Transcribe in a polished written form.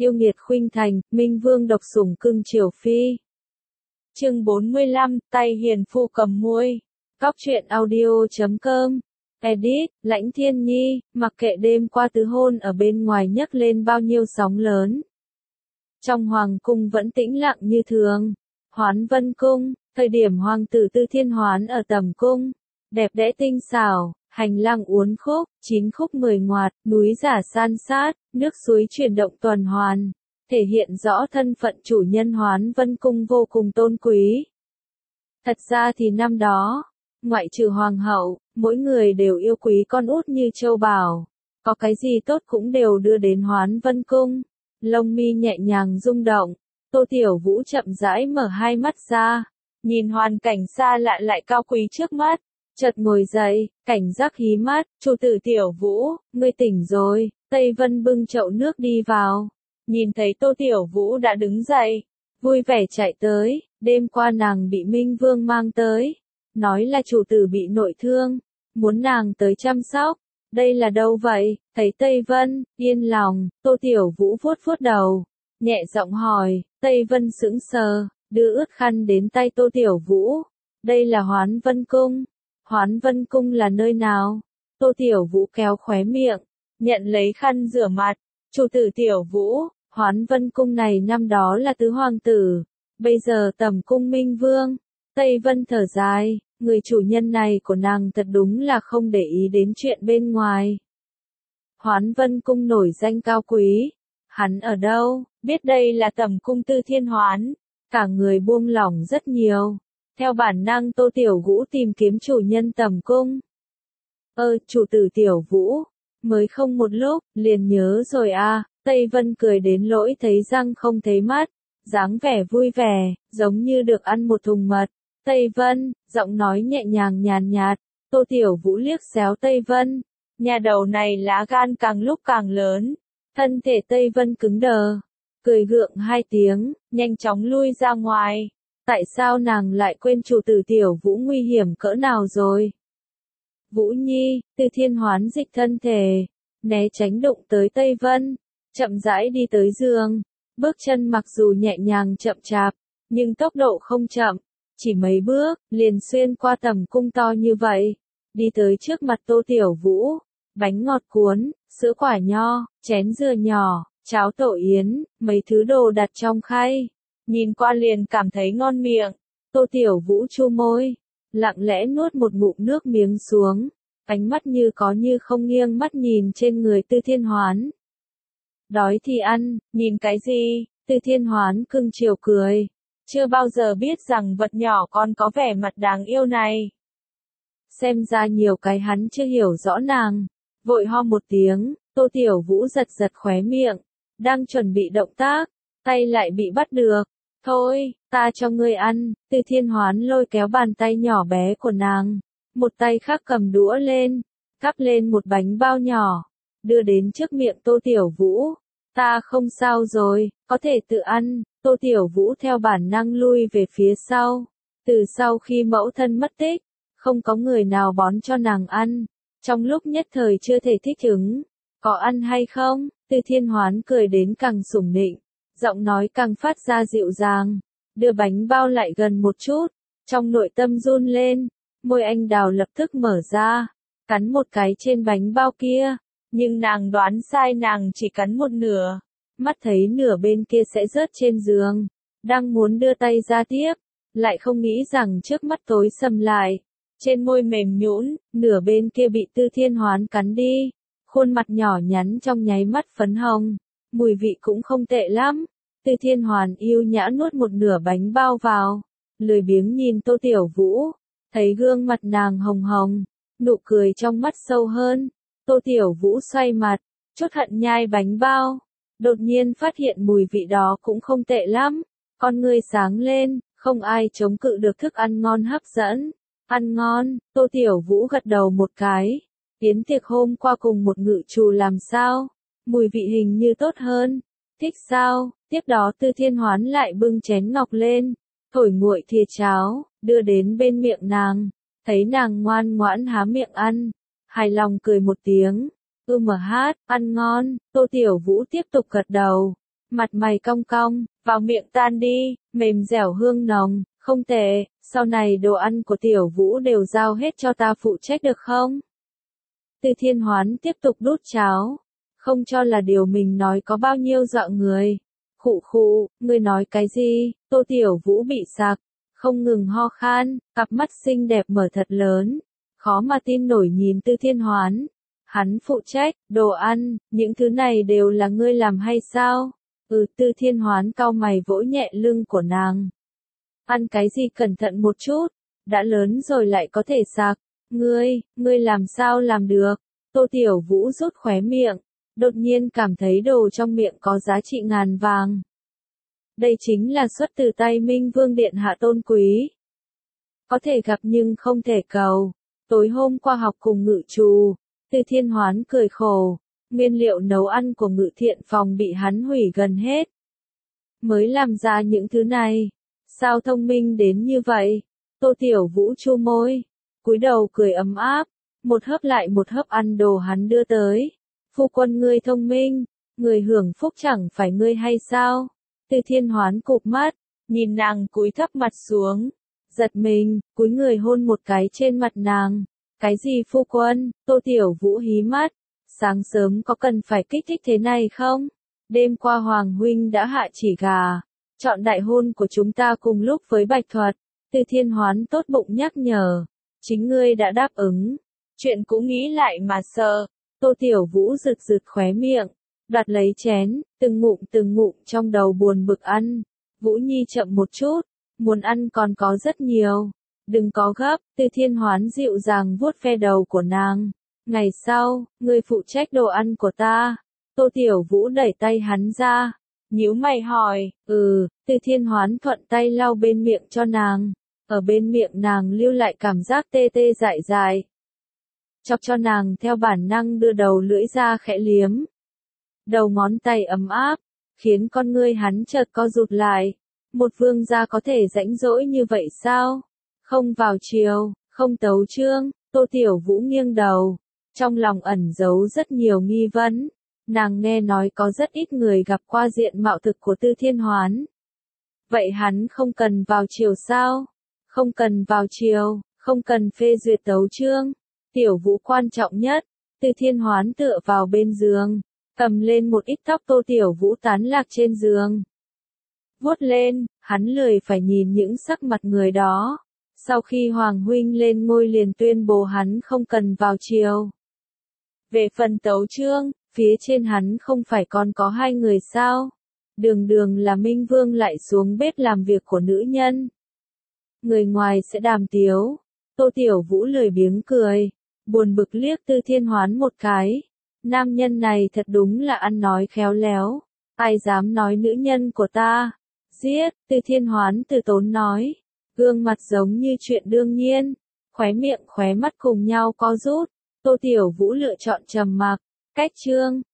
Yêu nghiệt khuynh thành, Minh Vương độc sủng cưng chiều phi. Chương 45, tay hiền phu cầm muôi. Góc truyện audio.com. Edit, Lãnh Thiên Nhi, mặc kệ đêm qua tứ hôn ở bên ngoài nhấc lên bao nhiêu sóng lớn. Trong hoàng cung vẫn tĩnh lặng như thường. Hoán Vân Cung, thời điểm hoàng tử Tư Thiên Hoán ở tầm cung, đẹp đẽ tinh xảo, hành lang uốn khúc, 9 khúc 10 ngoặt, núi giả san sát, nước suối chuyển động tuần hoàn, thể hiện rõ thân phận chủ nhân Hoán Vân Cung vô cùng tôn quý. Thật ra thì năm đó, ngoại trừ hoàng hậu, mỗi người đều yêu quý con út như châu báu, có cái gì tốt cũng đều đưa đến Hoán Vân Cung. Lông mi nhẹ nhàng rung động, Tô Tiểu Vũ chậm rãi mở hai mắt ra, nhìn hoàn cảnh xa lạ lại cao quý trước mắt, chợt ngồi dậy, cảnh giác hí mắt, "Chủ tử Tiểu Vũ, ngươi tỉnh rồi." Tây Vân bưng chậu nước đi vào, nhìn thấy Tô Tiểu Vũ đã đứng dậy, vui vẻ chạy tới, đêm qua nàng bị Minh Vương mang tới, nói là chủ tử bị nội thương, muốn nàng tới chăm sóc. Đây là đâu vậy? Thấy Tây Vân, yên lòng, Tô Tiểu Vũ vuốt vuốt đầu, nhẹ giọng hỏi. Tây Vân sững sờ, đưa ướt khăn đến tay Tô Tiểu Vũ. Đây là Hoán Vân Cung. Hoán Vân Cung là nơi nào? Tô Tiểu Vũ kéo khóe miệng, nhận lấy khăn rửa mặt. Chủ tử Tiểu Vũ, Hoán Vân Cung này năm đó là tứ hoàng tử, bây giờ tầm cung Minh Vương. Tây Vân thở dài, người chủ nhân này của nàng thật đúng là không để ý đến chuyện bên ngoài. Hoán Vân Cung nổi danh cao quý, hắn ở đâu? Biết đây là tầm cung Tư Thiên Hoán, cả người buông lỏng rất nhiều. Theo bản năng Tô Tiểu Vũ tìm kiếm chủ nhân tầm cung. Chủ tử Tiểu Vũ, mới không một lúc, liền nhớ rồi à. Tây Vân cười đến lỗi thấy răng không thấy mắt, dáng vẻ vui vẻ, giống như được ăn một thùng mật. Tây Vân, giọng nói nhẹ nhàng nhàn nhạt. Tô Tiểu Vũ liếc xéo Tây Vân, nhà đầu này lá gan càng lúc càng lớn. Thân thể Tây Vân cứng đờ, cười gượng hai tiếng, nhanh chóng lui ra ngoài. Tại sao nàng lại quên chủ tử Tiểu Vũ nguy hiểm cỡ nào rồi? Vũ Nhi, Tư Thiên Hoán dịch thân thể, né tránh đụng tới Tây Vân, chậm rãi đi tới giường, bước chân mặc dù nhẹ nhàng chậm chạp, nhưng tốc độ không chậm, chỉ mấy bước, liền xuyên qua tầm cung to như vậy, đi tới trước mặt Tô Tiểu Vũ, bánh ngọt cuốn, sữa quả nho, chén dừa nhỏ, cháo tổ yến, mấy thứ đồ đặt trong khay, nhìn qua liền cảm thấy ngon miệng. Tô Tiểu Vũ chu môi, lặng lẽ nuốt một ngụm nước miếng xuống, ánh mắt như có như không nghiêng mắt nhìn trên người Tư Thiên Hoán. Đói thì ăn, nhìn cái gì? Tư Thiên Hoán cưng chiều cười, chưa bao giờ biết rằng vật nhỏ còn có vẻ mặt đáng yêu này. Xem ra nhiều cái hắn chưa hiểu rõ nàng, vội ho một tiếng, Tô Tiểu Vũ giật giật khóe miệng, đang chuẩn bị động tác, tay lại bị bắt được. Thôi, ta cho ngươi ăn. Tư Thiên Hoán lôi kéo bàn tay nhỏ bé của nàng, một tay khác cầm đũa lên, gắp lên một bánh bao nhỏ, đưa đến trước miệng Tô Tiểu Vũ. Ta không sao rồi, có thể tự ăn. Tô Tiểu Vũ theo bản năng lui về phía sau. Từ sau khi mẫu thân mất tích, không có người nào bón cho nàng ăn. Trong lúc nhất thời chưa thể thích ứng, có ăn hay không? Tư Thiên Hoán cười đến càng sủng nịnh, giọng nói càng phát ra dịu dàng, đưa bánh bao lại gần một chút, trong nội tâm run lên, môi anh đào lập tức mở ra, cắn một cái trên bánh bao kia, nhưng nàng đoán sai, nàng chỉ cắn một nửa, mắt thấy nửa bên kia sẽ rớt trên giường, đang muốn đưa tay ra tiếp, lại không nghĩ rằng trước mắt tối sầm lại, trên môi mềm nhũn, nửa bên kia bị Tư Thiên Hoán cắn đi, khuôn mặt nhỏ nhắn trong nháy mắt phấn hồng, mùi vị cũng không tệ lắm. Tư Thiên Hoán yêu nhã nuốt một nửa bánh bao vào, lười biếng nhìn Tô Tiểu Vũ, thấy gương mặt nàng hồng hồng, nụ cười trong mắt sâu hơn. Tô Tiểu Vũ xoay mặt, chốt hận nhai bánh bao, đột nhiên phát hiện mùi vị đó cũng không tệ lắm, con ngươi sáng lên, không ai chống cự được thức ăn ngon hấp dẫn. Ăn ngon. Tô Tiểu Vũ gật đầu một cái, yến tiệc hôm qua cùng một ngự trù làm sao? Mùi vị hình như tốt hơn. Thích sao? Tiếp đó Tư Thiên Hoán lại bưng chén ngọc lên, thổi nguội thìa cháo, đưa đến bên miệng nàng, thấy nàng ngoan ngoãn há miệng ăn, hài lòng cười một tiếng, hát, ăn ngon. Tô Tiểu Vũ tiếp tục gật đầu, mặt mày cong cong, vào miệng tan đi, mềm dẻo hương nồng, không tệ, sau này đồ ăn của Tiểu Vũ đều giao hết cho ta phụ trách được không? Từ Thiên Hoán tiếp tục đút cháo, không cho là điều mình nói có bao nhiêu dọa người. Khụ khụ, ngươi nói cái gì? Tô Tiểu Vũ bị sặc, không ngừng ho khan, cặp mắt xinh đẹp mở thật lớn, khó mà tin nổi nhìn Từ Thiên Hoán. Hắn phụ trách, đồ ăn, những thứ này đều là ngươi làm hay sao? Từ Thiên Hoán cau mày vỗ nhẹ lưng của nàng. Ăn cái gì cẩn thận một chút, đã lớn rồi lại có thể sặc. Ngươi làm sao làm được? Tô Tiểu Vũ rút khóe miệng, đột nhiên cảm thấy đồ trong miệng có giá trị ngàn vàng. Đây chính là xuất từ tay Minh Vương Điện Hạ tôn quý. Có thể gặp nhưng không thể cầu. Tối hôm qua học cùng Ngự Trù, Từ Thiên Hoán cười khổ, nguyên liệu nấu ăn của Ngự Thiện Phòng bị hắn hủy gần hết. Mới làm ra những thứ này, sao thông minh đến như vậy? Tô Tiểu Vũ chu môi, cúi đầu cười ấm áp, một hớp lại một hớp ăn đồ hắn đưa tới. Phu quân ngươi thông minh, người hưởng phúc chẳng phải ngươi hay sao? Từ Thiên Hoán cụp mắt, nhìn nàng cúi thấp mặt xuống, giật mình, cúi người hôn một cái trên mặt nàng. Cái gì phu quân? Tô Tiểu Vũ hí mắt, sáng sớm có cần phải kích thích thế này không? Đêm qua Hoàng huynh đã hạ chỉ gà, chọn đại hôn của chúng ta cùng lúc với Bạch Thuật. Từ Thiên Hoán tốt bụng nhắc nhở, chính ngươi đã đáp ứng, chuyện cũng nghĩ lại mà sợ. Tô Tiểu Vũ rực rực khóe miệng, đoạt lấy chén, từng ngụm trong đầu buồn bực ăn. Vũ Nhi chậm một chút, muốn ăn còn có rất nhiều. Đừng có gấp, Từ Thiên Hoán dịu dàng vuốt ve đầu của nàng. Ngày sau, ngươi phụ trách đồ ăn của ta. Tô Tiểu Vũ đẩy tay hắn ra, nhíu mày hỏi, Từ Thiên Hoán thuận tay lau bên miệng cho nàng. Ở bên miệng nàng lưu lại cảm giác tê tê dại dại. Chọc cho nàng theo bản năng đưa đầu lưỡi ra khẽ liếm. Đầu ngón tay ấm áp, khiến con ngươi hắn chợt co rụt lại. Một vương gia có thể rãnh rỗi như vậy sao? Không vào chiều, không tấu chương. Tô Tiểu Vũ nghiêng đầu, trong lòng ẩn giấu rất nhiều nghi vấn. Nàng nghe nói có rất ít người gặp qua diện mạo thực của Từ Thiên Hoán. Vậy hắn không cần vào chiều sao? Không cần vào chiều, không cần phê duyệt tấu chương. Tiểu Vũ quan trọng nhất. Từ Thiên Hoán tựa vào bên giường, cầm lên một ít tóc Tô Tiểu Vũ tán lạc trên giường. Vuốt lên, hắn lười phải nhìn những sắc mặt người đó. Sau khi Hoàng huynh lên ngôi liền tuyên bố hắn không cần vào chiều. Về phần tấu chương, phía trên hắn không phải còn có hai người sao? Đường là Minh Vương lại xuống bếp làm việc của nữ nhân. Người ngoài sẽ đàm tiếu. Tô Tiểu Vũ lười biếng cười, buồn bực liếc Từ Thiên Hoán một cái. Nam nhân này thật đúng là ăn nói khéo léo. Ai dám nói nữ nhân của ta? Giết, Từ Thiên Hoán từ tốn nói. Gương mặt giống như chuyện đương nhiên. Khóe miệng khóe mắt cùng nhau co rút. Tô Tiểu Vũ lựa chọn trầm mặc. Cách chương.